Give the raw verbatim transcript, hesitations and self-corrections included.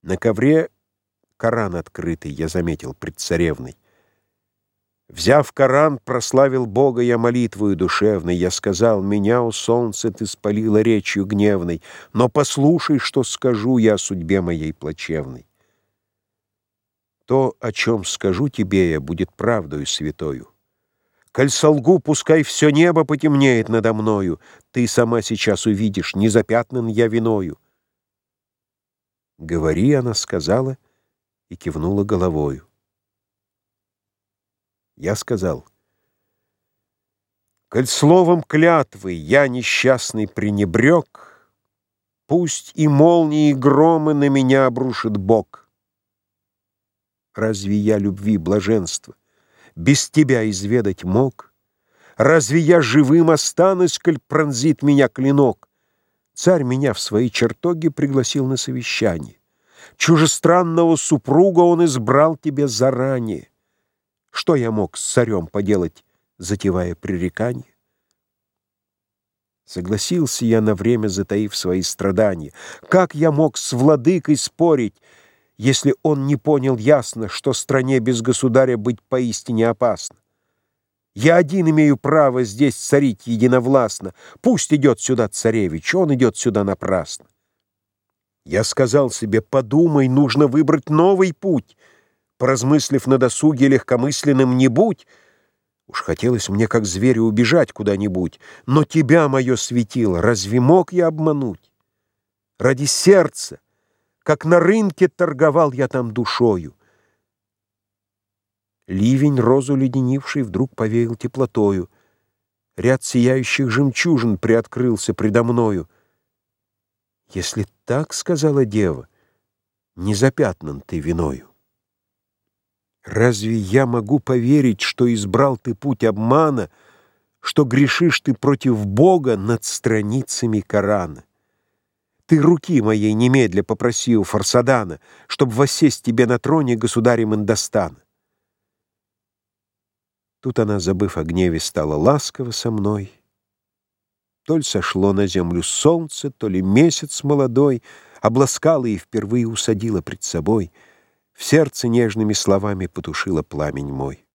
На ковре Коран открытый я заметил пред царевной. Взяв Коран, прославил Бога я молитвою душевной. Я сказал: меня, о солнце, ты спалила речью гневной, но послушай, что скажу я о судьбе моей плачевной. То, о чем скажу тебе я, будет правдою святою. Коль солгу, пускай все небо потемнеет надо мною. Ты сама сейчас увидишь, не запятнан я виною. Говори, она сказала и кивнула головою. Я сказал: коль словом клятвы я несчастный пренебрег, пусть и молнии и громы на меня обрушит Бог. Разве я любви блаженства без тебя изведать мог? Разве я живым останусь, коль пронзит меня клинок? Царь меня в свои чертоги пригласил на совещание. Чужестранного супруга он избрал тебе заранее. Что я мог с царем поделать, затевая пререкание? Согласился я на время, затаив свои страдания. Как я мог с владыкой спорить, если он не понял ясно, что стране без государя быть поистине опасно? Я один имею право здесь царить единовластно. Пусть идет сюда царевич, он идет сюда напрасно. Я сказал себе: подумай, нужно выбрать новый путь. Поразмыслив на досуге, легкомысленным не будь. Уж хотелось мне, как зверю, убежать куда-нибудь. Но тебя, мое светило, разве мог я обмануть? Ради сердца, как на рынке, торговал я там душою. Ливень, розу леденивший, вдруг повеял теплотою. Ряд сияющих жемчужин приоткрылся предо мною. Если так, — сказала дева, — не запятнан ты виною. Разве я могу поверить, что избрал ты путь обмана, что грешишь ты против Бога над страницами Корана? Ты руки моей немедля попроси у Фарсадана, чтоб воссесть тебе на троне государем Индостана. Тут она, забыв о гневе, стала ласково со мной. То ли сошло на землю солнце, то ли месяц молодой, обласкала и впервые усадила пред собой, в сердце нежными словами потушила пламень мой.